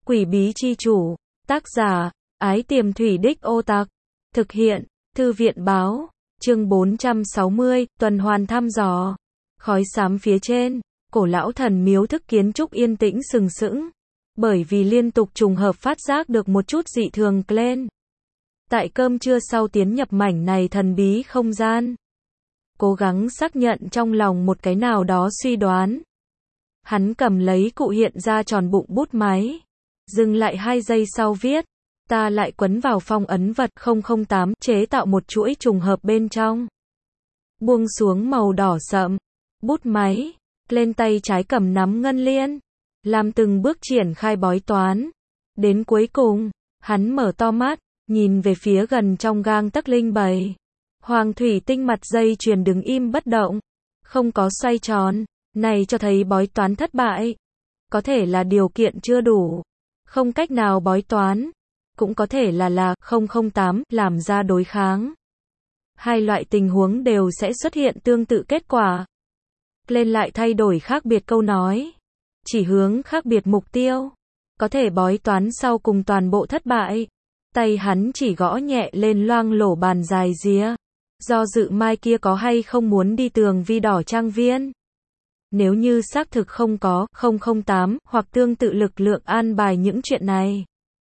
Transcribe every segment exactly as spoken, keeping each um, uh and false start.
Quỷ bí chi chủ, tác giả, Ái Tiềm Thủy Đích Ô Tặc, thực hiện, Thư viện báo, chương bốn trăm sáu mươi, tuần hoàn thăm dò. Khói xám phía trên, cổ lão thần miếu thức kiến trúc yên tĩnh sừng sững, bởi vì liên tục trùng hợp phát giác được một chút dị thường lên. Tại cơm trưa sau tiến nhập mảnh này thần bí không gian, cố gắng xác nhận trong lòng một cái nào đó suy đoán. Hắn cầm lấy cụ hiện ra tròn bụng bút máy, dừng lại hai giây sau viết, ta lại quấn vào phong ấn vật không không tám, chế tạo một chuỗi trùng hợp bên trong. Buông xuống màu đỏ sậm, bút máy, lên tay trái cầm nắm ngân liên, làm từng bước triển khai bói toán. Đến cuối cùng, hắn mở to mắt, nhìn về phía gần trong gang tấc linh bầy. Hoàng thủy tinh mặt dây chuyền đứng im bất động, không có xoay tròn, này cho thấy bói toán thất bại. Có thể là điều kiện chưa đủ, không cách nào bói toán, cũng có thể là là không không tám làm ra đối kháng. Hai loại tình huống đều sẽ xuất hiện tương tự kết quả. Lên lại thay đổi khác biệt câu nói, chỉ hướng khác biệt mục tiêu. Có thể bói toán sau cùng toàn bộ thất bại. Tay hắn chỉ gõ nhẹ lên loang lổ bàn dài ría. Do dự mai kia có hay không muốn đi tường vi đỏ trang viên. Nếu như xác thực không có không không tám hoặc tương tự lực lượng an bài những chuyện này,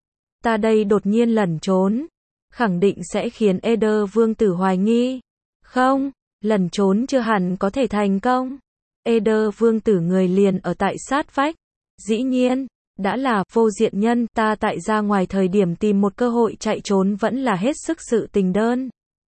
ta đây đột nhiên lẩn trốn, khẳng định sẽ khiến Eder vương tử hoài nghi. Không, lẩn trốn chưa hẳn có thể thành công. Eder vương tử người liền ở tại sát vách. Dĩ nhiên, đã là vô diện nhân, ta tại ra ngoài thời điểm tìm một cơ hội chạy trốn vẫn là hết sức sự tình đơn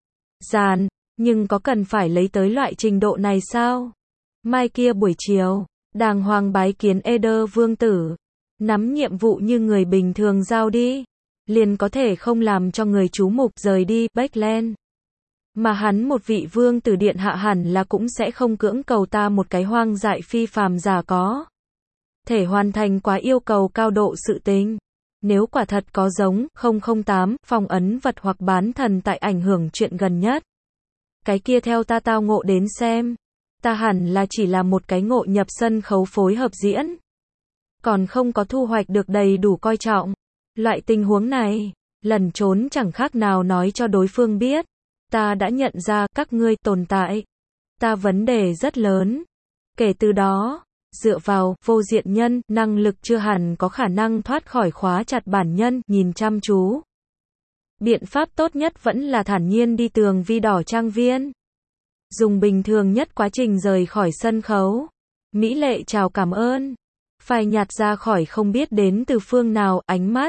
giản, nhưng có cần phải lấy tới loại trình độ này sao? Mai kia buổi chiều, đàng hoàng bái kiến Eder vương tử, nắm nhiệm vụ như người bình thường giao đi, liền có thể không làm cho người chú mục rời đi Backland. Mà hắn một vị vương tử điện hạ hẳn là cũng sẽ không cưỡng cầu ta một cái hoang dại phi phàm giả có thể hoàn thành quá yêu cầu cao độ sự tình. Nếu quả thật có giống không không tám phong ấn vật hoặc bán thần tại ảnh hưởng chuyện gần nhất, cái kia theo ta tao ngộ đến xem, ta hẳn là chỉ là một cái ngộ nhập sân khấu phối hợp diễn, còn không có thu hoạch được đầy đủ coi trọng. Loại tình huống này, lẩn trốn chẳng khác nào nói cho đối phương biết, ta đã nhận ra các ngươi tồn tại. Ta vấn đề rất lớn. Kể từ đó, dựa vào vô diện nhân, năng lực chưa hẳn có khả năng thoát khỏi khóa chặt bản nhân, nhìn chăm chú. Biện pháp tốt nhất vẫn là thản nhiên đi tường vi đỏ trang viên. Dùng bình thường nhất quá trình rời khỏi sân khấu. Mỹ lệ chào cảm ơn. Phai nhạt ra khỏi không biết đến từ phương nào ánh mắt.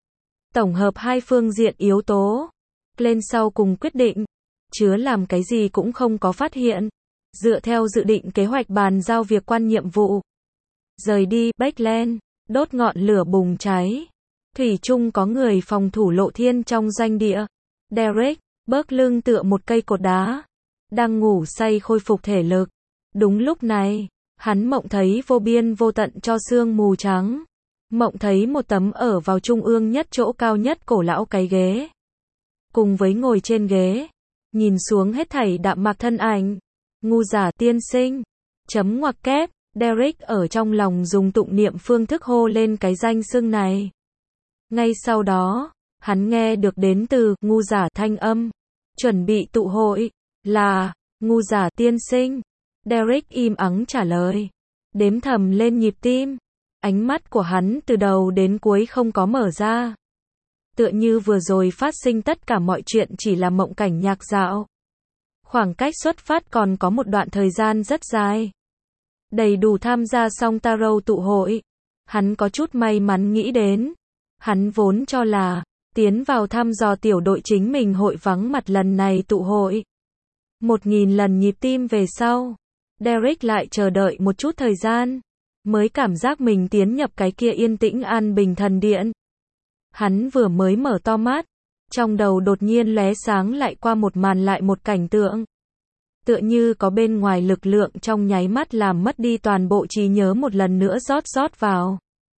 Tổng hợp hai phương diện yếu tố. Lên sau cùng quyết định. Chứa làm cái gì cũng không có phát hiện. Dựa theo dự định kế hoạch bàn giao việc quan nhiệm vụ. Rời đi Backland, đốt ngọn lửa bùng cháy. Thủy chung có người phòng thủ lộ thiên trong doanh địa. Derek, bớt lưng tựa một cây cột đá. Đang ngủ say khôi phục thể lực. Đúng lúc này, hắn mộng thấy vô biên vô tận cho sương mù trắng. Mộng thấy một tấm ở vào trung ương nhất chỗ cao nhất cổ lão cái ghế. Cùng với ngồi trên ghế, nhìn xuống hết thảy đạm mạc thân ảnh. Ngu giả tiên sinh. Chấm ngoặc kép, Derek ở trong lòng dùng tụng niệm phương thức hô lên cái danh xưng này. Ngay sau đó, hắn nghe được đến từ ngu giả thanh âm. Chuẩn bị tụ hội, là, ngu giả tiên sinh. Derek im ắng trả lời. Đếm thầm lên nhịp tim. Ánh mắt của hắn từ đầu đến cuối không có mở ra. Tựa như vừa rồi phát sinh tất cả mọi chuyện chỉ là mộng cảnh nhạc dạo. Khoảng cách xuất phát còn có một đoạn thời gian rất dài. Đầy đủ tham gia xong tarot tụ hội. Hắn có chút may mắn nghĩ đến. Hắn vốn cho là, tiến vào thăm dò tiểu đội chính mình hội vắng mặt lần này tụ hội. Một nghìn lần nhịp tim về sau. Derek lại chờ đợi một chút thời gian. Mới cảm giác mình tiến nhập cái kia yên tĩnh an bình thần điện. Hắn vừa mới mở to mắt. Trong đầu đột nhiên lóe sáng lại qua một màn lại một cảnh tượng. Tựa như có bên ngoài lực lượng trong nháy mắt làm mất đi toàn bộ trí nhớ một lần nữa rót rót vào.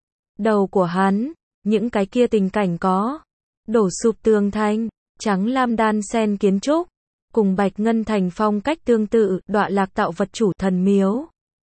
Đầu của hắn, những cái kia tình cảnh có. Đổ sụp tường thành, trắng lam đan sen kiến trúc. Cùng bạch ngân thành phong cách tương tự, đọa lạc tạo vật chủ thần miếu.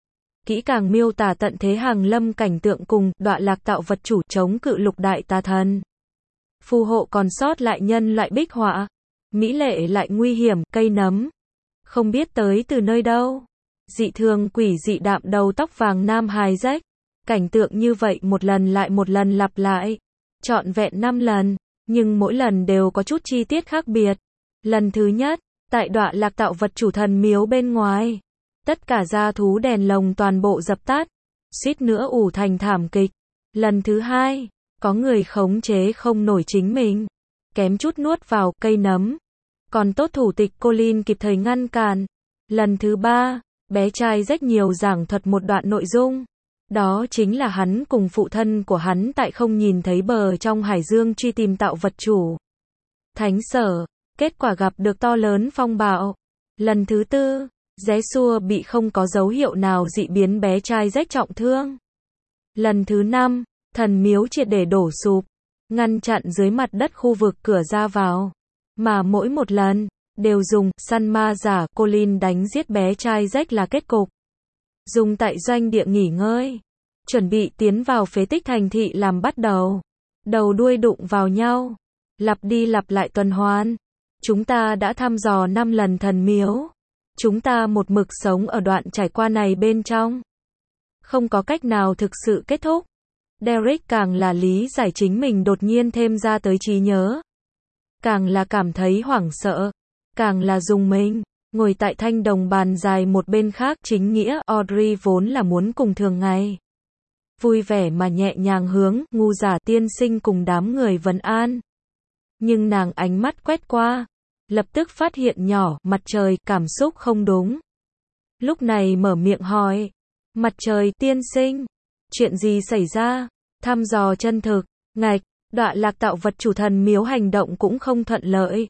kỹ càng miêu tả tận thế hàng lâm cảnh tượng cùng đọa lạc tạo vật chủ chống cự lục đại tà thần. Phù hộ còn sót lại nhân loại bích họa. Mỹ lệ lại nguy hiểm, cây nấm. Không biết tới từ nơi đâu. Dị thường quỷ dị đạm đầu tóc vàng nam hài rách. Cảnh tượng như vậy một lần lại một lần lặp lại. Trọn vẹn năm lần. Nhưng mỗi lần đều có chút chi tiết khác biệt. Lần thứ nhất, tại đọa lạc tạo vật chủ thần miếu bên ngoài. Tất cả gia thú đèn lồng toàn bộ dập tắt. Suýt nữa ủ thành thảm kịch. Lần thứ hai, có người khống chế không nổi chính mình. Kém chút nuốt vào cây nấm. Còn tốt thủ tịch Colin kịp thời ngăn cản. Lần thứ ba, bé trai rất nhiều giảng thuật một đoạn nội dung. Đó chính là hắn cùng phụ thân của hắn tại không nhìn thấy bờ trong hải dương truy tìm tạo vật chủ thánh sở. Kết quả gặp được to lớn phong bạo. Lần thứ tư, Giê-xua bị không có dấu hiệu nào dị biến bé trai rách trọng thương. Lần thứ năm, thần miếu triệt để đổ sụp, ngăn chặn dưới mặt đất khu vực cửa ra vào. Mà mỗi một lần, đều dùng săn ma giả Colin đánh giết bé trai rách là kết cục. Dùng tại doanh địa nghỉ ngơi. Chuẩn bị tiến vào phế tích thành thị làm bắt đầu. Đầu đuôi đụng vào nhau. Lặp đi lặp lại tuần hoàn. Chúng ta đã thăm dò năm lần thần miếu. Chúng ta một mực sống ở đoạn trải qua này bên trong. Không có cách nào thực sự kết thúc. Derek càng là lý giải chính mình đột nhiên thêm ra tới trí nhớ. Càng là cảm thấy hoảng sợ. Càng là rùng mình. Ngồi tại thanh đồng bàn dài một bên khác chính nghĩa Audrey vốn là muốn cùng thường ngày. Vui vẻ mà nhẹ nhàng hướng ngu giả tiên sinh cùng đám người vấn an. Nhưng nàng ánh mắt quét qua. Lập tức phát hiện nhỏ mặt trời cảm xúc không đúng. Lúc này mở miệng hỏi. Mặt trời tiên sinh. Chuyện gì xảy ra? Thăm dò chân thực. Ngạch. Đọa lạc tạo vật chủ thần miếu hành động cũng không thuận lợi.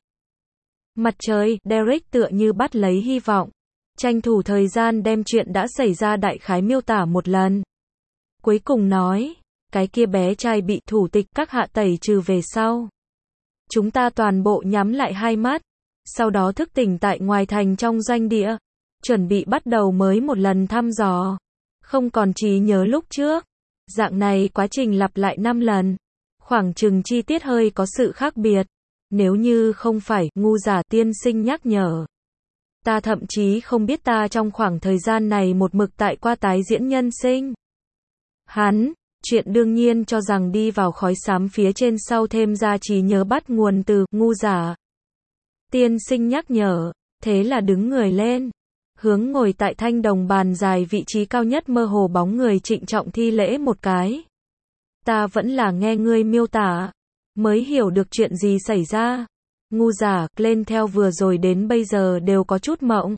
Mặt trời, Derek tựa như bắt lấy hy vọng. Tranh thủ thời gian đem chuyện đã xảy ra đại khái miêu tả một lần. Cuối cùng nói, cái kia bé trai bị thủ tịch các hạ tẩy trừ về sau. Chúng ta toàn bộ nhắm lại hai mắt. Sau đó thức tỉnh tại ngoài thành trong doanh địa. Chuẩn bị bắt đầu mới một lần thăm dò. Không còn trí nhớ lúc trước. Dạng này quá trình lặp lại năm lần. Khoảng chừng chi tiết hơi có sự khác biệt. Nếu như không phải ngu giả tiên sinh nhắc nhở. Ta thậm chí không biết ta trong khoảng thời gian này một mực tại qua tái diễn nhân sinh. Hắn, chuyện đương nhiên cho rằng đi vào khói xám phía trên sau thêm ra trí nhớ bắt nguồn từ ngu giả. Tiên sinh nhắc nhở, thế là đứng người lên. Hướng ngồi tại thanh đồng bàn dài vị trí cao nhất mơ hồ bóng người trịnh trọng thi lễ một cái. Ta vẫn là nghe ngươi miêu tả. Mới hiểu được chuyện gì xảy ra. Ngu giả, lên theo vừa rồi đến bây giờ đều có chút mộng.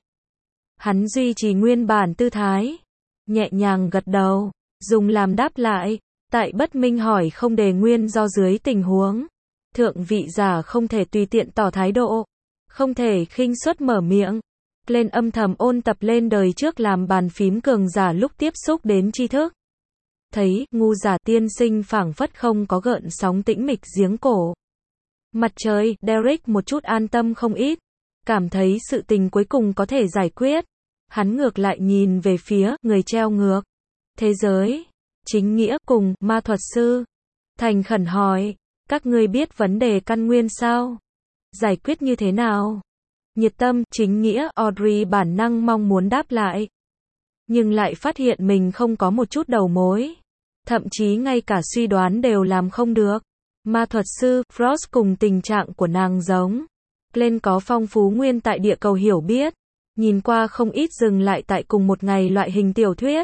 Hắn duy trì nguyên bản tư thái. Nhẹ nhàng gật đầu. Dùng làm đáp lại. Tại bất minh hỏi không đề nguyên do dưới tình huống. Thượng vị giả không thể tùy tiện tỏ thái độ. Không thể khinh suất mở miệng. Lên âm thầm ôn tập lên đời trước làm bàn phím cường giả lúc tiếp xúc đến tri thức. Thấy, ngu giả tiên sinh phảng phất không có gợn sóng tĩnh mịch giếng cổ. Mặt trời, Derek một chút an tâm không ít. Cảm thấy sự tình cuối cùng có thể giải quyết. Hắn ngược lại nhìn về phía, người treo ngược. Thế giới, chính nghĩa cùng, ma thuật sư. Thành khẩn hỏi, các ngươi biết vấn đề căn nguyên sao? Giải quyết như thế nào? Nhiệt tâm, chính nghĩa, Audrey bản năng mong muốn đáp lại. Nhưng lại phát hiện mình không có một chút đầu mối. Thậm chí ngay cả suy đoán đều làm không được. Ma thuật sư, Frost cùng tình trạng của nàng giống. Glenn có phong phú nguyên tại địa cầu hiểu biết. Nhìn qua không ít dừng lại tại cùng một ngày loại hình tiểu thuyết.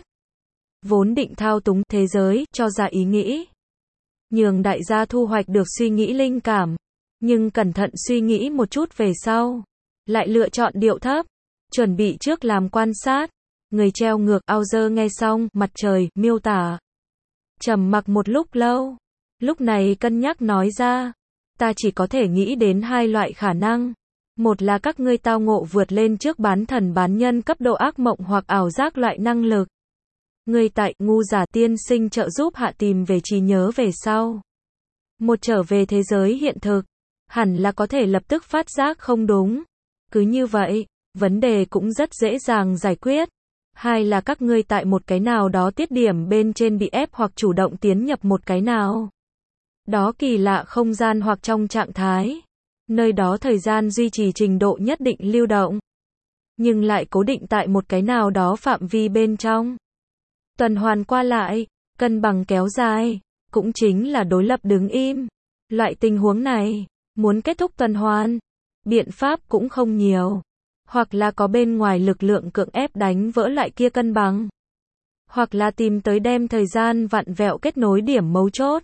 Vốn định thao túng thế giới, cho ra ý nghĩ. Nhường đại gia thu hoạch được suy nghĩ linh cảm. Nhưng cẩn thận suy nghĩ một chút về sau. Lại lựa chọn điệu thấp. Chuẩn bị trước làm quan sát. Người treo ngược, Auger nghe xong, mặt trời, miêu tả. Trầm mặc một lúc lâu. Lúc này cân nhắc nói ra. Ta chỉ có thể nghĩ đến hai loại khả năng. Một là các ngươi tao ngộ vượt lên trước bán thần bán nhân cấp độ ác mộng hoặc ảo giác loại năng lực. Ngươi tại ngu giả tiên sinh trợ giúp hạ tìm về trí nhớ về sau. Một trở về thế giới hiện thực. Hẳn là có thể lập tức phát giác không đúng. Cứ như vậy, vấn đề cũng rất dễ dàng giải quyết. Hai là các ngươi tại một cái nào đó tiết điểm bên trên bị ép hoặc chủ động tiến nhập một cái nào đó kỳ lạ không gian hoặc trong trạng thái. Nơi đó thời gian duy trì trình độ nhất định lưu động, nhưng lại cố định tại một cái nào đó phạm vi bên trong. Tuần hoàn qua lại, cân bằng kéo dài, cũng chính là đối lập đứng im. Loại tình huống này, muốn kết thúc tuần hoàn, biện pháp cũng không nhiều. Hoặc là có bên ngoài lực lượng cưỡng ép đánh vỡ lại kia cân bằng. Hoặc là tìm tới đem thời gian vặn vẹo kết nối điểm mấu chốt.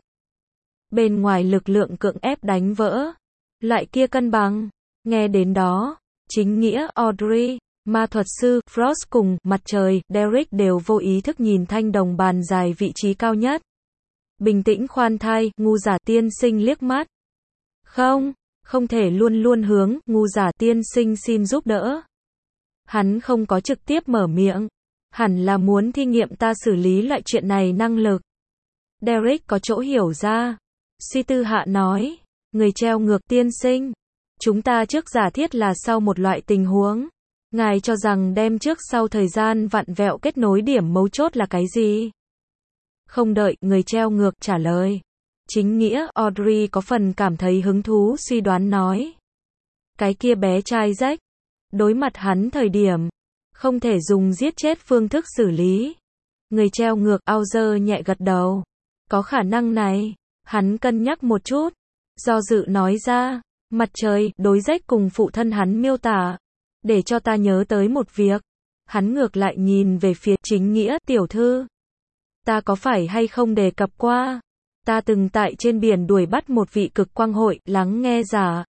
Bên ngoài lực lượng cưỡng ép đánh vỡ lại kia cân bằng. Nghe đến đó, chính nghĩa Audrey, ma thuật sư Frost cùng mặt trời Derek đều vô ý thức nhìn thanh đồng bàn dài vị trí cao nhất. Bình tĩnh khoan thai, ngu giả tiên sinh liếc mắt. Không, không thể luôn luôn hướng, ngu giả tiên sinh xin giúp đỡ. Hắn không có trực tiếp mở miệng. Hẳn là muốn thi nghiệm ta xử lý loại chuyện này năng lực. Derek có chỗ hiểu ra. Suy tư hạ nói. Người treo ngược tiên sinh. Chúng ta trước giả thiết là sau một loại tình huống. Ngài cho rằng đem trước sau thời gian vặn vẹo kết nối điểm mấu chốt là cái gì? Không đợi người treo ngược trả lời. Chính nghĩa Audrey có phần cảm thấy hứng thú suy đoán nói. Cái kia bé trai rách. Đối mặt hắn thời điểm. Không thể dùng giết chết phương thức xử lý. Người treo ngược Auger nhẹ gật đầu. Có khả năng này. Hắn cân nhắc một chút. Do dự nói ra. Mặt trời đối rách cùng phụ thân hắn miêu tả. Để cho ta nhớ tới một việc. Hắn ngược lại nhìn về phía chính nghĩa tiểu thư. Ta có phải hay không đề cập qua. Ta từng tại trên biển đuổi bắt một vị cực quang hội lắng nghe giả.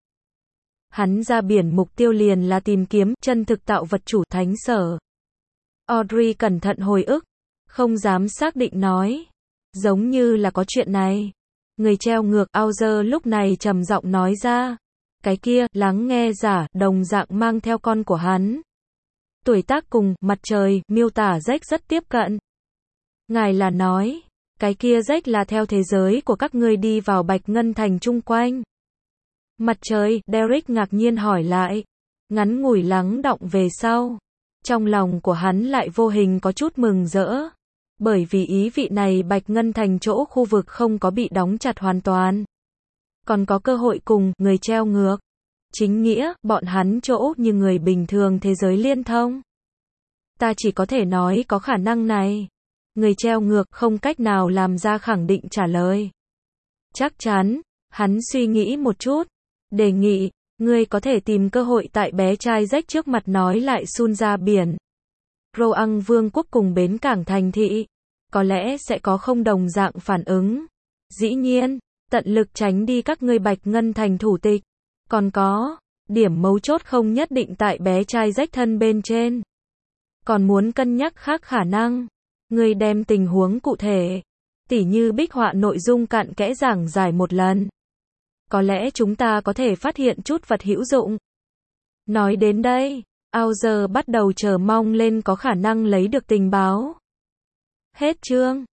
Hắn ra biển mục tiêu liền là tìm kiếm chân thực tạo vật chủ thánh sở. Audrey cẩn thận hồi ức. Không dám xác định nói. Giống như là có chuyện này. Người treo ngược Auger lúc này trầm giọng nói ra. Cái kia, lắng nghe giả, đồng dạng mang theo con của hắn. Tuổi tác cùng, mặt trời, miêu tả rách rất tiếp cận. Ngài là nói, cái kia rách là theo thế giới của các ngươi đi vào Bạch Ngân Thành chung quanh. Mặt trời, Derek ngạc nhiên hỏi lại. Ngắn ngủi lắng đọng về sau. Trong lòng của hắn lại vô hình có chút mừng rỡ. Bởi vì ý vị này Bạch Ngân Thành chỗ khu vực không có bị đóng chặt hoàn toàn. Còn có cơ hội cùng người treo ngược. Chính nghĩa, bọn hắn chỗ như người bình thường thế giới liên thông. Ta chỉ có thể nói có khả năng này. Người treo ngược không cách nào làm ra khẳng định trả lời. Chắc chắn, hắn suy nghĩ một chút. Đề nghị, ngươi có thể tìm cơ hội tại bé trai rách trước mặt nói lại sun ra biển. Roang Vương quốc cùng bến cảng thành thị. Có lẽ sẽ có không đồng dạng phản ứng. Dĩ nhiên. Tận lực tránh đi các ngươi Bạch Ngân Thành thủ tịch. Còn có, điểm mấu chốt không nhất định tại bé trai rách thân bên trên. Còn muốn cân nhắc khác khả năng. Ngươi đem tình huống cụ thể, tỉ như bích họa nội dung cặn kẽ giảng giải một lần. Có lẽ chúng ta có thể phát hiện chút vật hữu dụng. Nói đến đây, Auger bắt đầu chờ mong lên có khả năng lấy được tình báo. Hết chương.